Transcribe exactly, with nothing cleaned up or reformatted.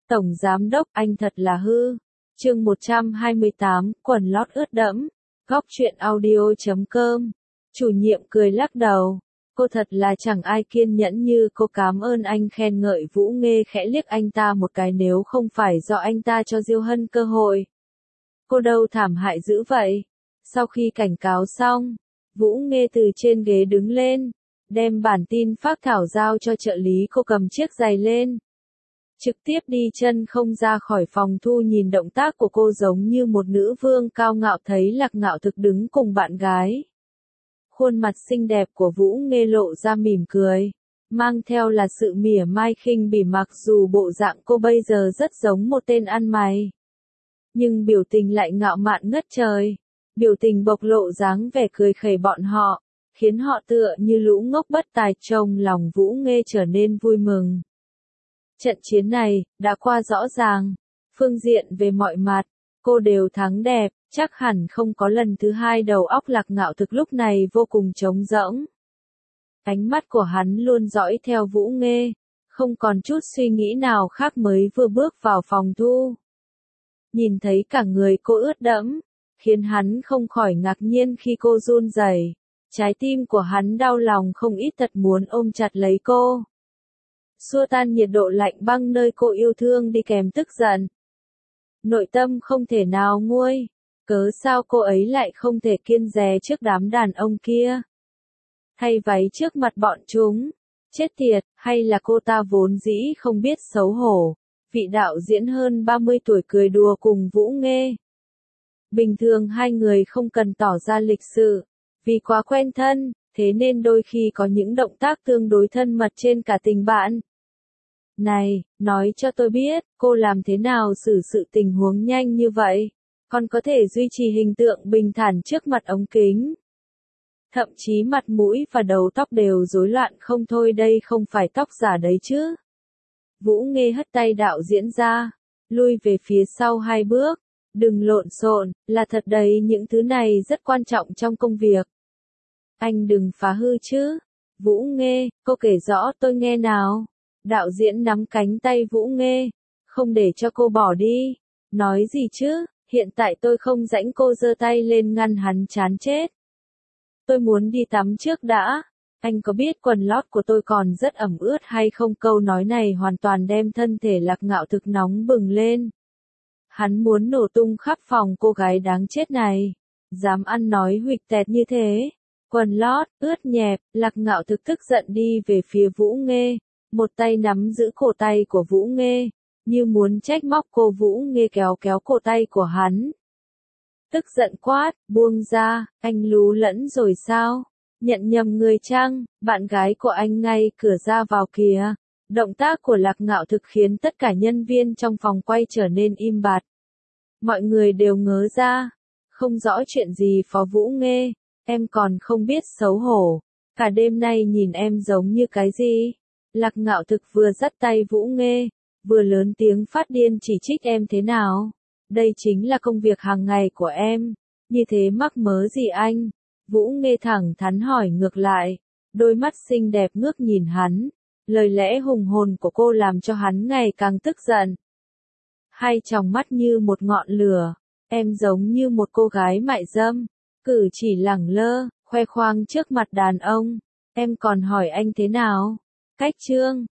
Tổng Giám Đốc, anh thật là hư. Chương một trăm hai mươi tám, quần lót ướt đẫm. Góc truyện audio chấm com. Chủ nhiệm cười lắc đầu. Cô thật là chẳng ai kiên nhẫn như cô, cảm ơn anh khen ngợi. Vũ Nghê khẽ liếc anh ta một cái, nếu không phải do anh ta cho Diêu Hân cơ hội. Cô đâu thảm hại dữ vậy. Sau khi cảnh cáo xong, Vũ Nghê từ trên ghế đứng lên, đem bản tin phác thảo giao cho trợ lý. Cô cầm chiếc giày lên, trực tiếp đi chân không ra khỏi phòng thu. Nhìn động tác của cô giống như một nữ vương cao ngạo. Thấy Lạc Ngạo Thực đứng cùng bạn gái, khuôn mặt xinh đẹp của Vũ Nghê lộ ra mỉm cười, mang theo là sự mỉa mai khinh bỉ. Mặc dù bộ dạng cô bây giờ rất giống một tên ăn mày, nhưng biểu tình lại ngạo mạn ngất trời. Biểu tình bộc lộ dáng vẻ cười khẩy bọn họ, khiến họ tựa như lũ ngốc bất tài. Trong lòng Vũ Nghê trở nên vui mừng. Trận chiến này đã qua rõ ràng, phương diện về mọi mặt, cô đều thắng đẹp, chắc hẳn không có lần thứ hai. Đầu óc Lạc Ngạo Thực lúc này vô cùng trống rỗng. Ánh mắt của hắn luôn dõi theo Vũ Nghê, không còn chút suy nghĩ nào khác. Mới vừa bước vào phòng thu, nhìn thấy cả người cô ướt đẫm, khiến hắn không khỏi ngạc nhiên khi cô run rẩy. Trái tim của hắn đau lòng không ít, thật muốn ôm chặt lấy cô, xua tan nhiệt độ lạnh băng nơi cô yêu thương đi kèm tức giận. Nội tâm không thể nào nguôi, cớ sao cô ấy lại không thể kiêng dè trước đám đàn ông kia, thay váy trước mặt bọn chúng. Chết tiệt, hay là cô ta vốn dĩ không biết xấu hổ. Vị đạo diễn hơn ba mươi tuổi cười đùa cùng Vũ Nghê. Bình thường hai người không cần tỏ ra lịch sự, vì quá quen thân, thế nên đôi khi có những động tác tương đối thân mật trên cả tình bạn. Này, nói cho tôi biết, cô làm thế nào xử sự tình huống nhanh như vậy, còn có thể duy trì hình tượng bình thản trước mặt ống kính. Thậm chí mặt mũi và đầu tóc đều rối loạn không thôi. Đây không phải tóc giả đấy chứ. Vũ Nghê hất tay đạo diễn ra, lui về phía sau hai bước. Đừng lộn xộn, là thật đấy, những thứ này rất quan trọng trong công việc. Anh đừng phá hư chứ. Vũ Nghê, cô kể rõ tôi nghe nào. Đạo diễn nắm cánh tay Vũ Nghê, không để cho cô bỏ đi. Nói gì chứ, hiện tại tôi không rảnh. Cô giơ tay lên ngăn hắn, chán chết. Tôi muốn đi tắm trước đã. Anh có biết quần lót của tôi còn rất ẩm ướt hay không? Câu nói này hoàn toàn đem thân thể Lạc Ngạo Thực nóng bừng lên. Hắn muốn nổ tung khắp phòng. Cô gái đáng chết này, dám ăn nói huỵch tẹt như thế. Quần lót ướt nhẹp. Lạc Ngạo Thực tức giận đi về phía Vũ Nghê, một tay nắm giữ cổ tay của Vũ Nghê, như muốn trách móc cô. Vũ Nghê kéo kéo cổ tay của hắn, tức giận quát, buông ra, anh lú lẫn rồi sao? Nhận nhầm người chăng? Bạn gái của anh ngay cửa ra vào kìa. Động tác của Lạc Ngạo Thực khiến tất cả nhân viên trong phòng quay trở nên im bặt. Mọi người đều ngớ ra, không rõ chuyện gì. Phó Vũ Nghê, em còn không biết xấu hổ, cả đêm nay nhìn em giống như cái gì? Lạc Ngạo Thực vừa dắt tay Vũ Nghê, vừa lớn tiếng phát điên chỉ trích. Em thế nào? Đây chính là công việc hàng ngày của em, như thế mắc mớ gì anh? Vũ Nghê thẳng thắn hỏi ngược lại, đôi mắt xinh đẹp ngước nhìn hắn. Lời lẽ hùng hồn của cô làm cho hắn ngày càng tức giận. Hai tròng mắt như một ngọn lửa, em giống như một cô gái mại dâm, cử chỉ lẳng lơ, khoe khoang trước mặt đàn ông. Em còn hỏi anh thế nào? Cách chương